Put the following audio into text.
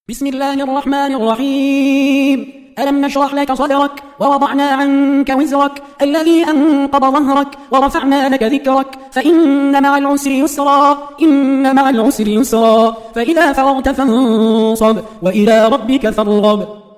بسم الله الرحمن الرحيم. ألم نشرح لك صدرك ووضعنا عنك وزرك الذي أنقض ظهرك ورفعنا لك ذكرك فإن مع العسر يسرا إن مع العسر يسرا فإذا فرغت فانصب وإلى ربك فارغب.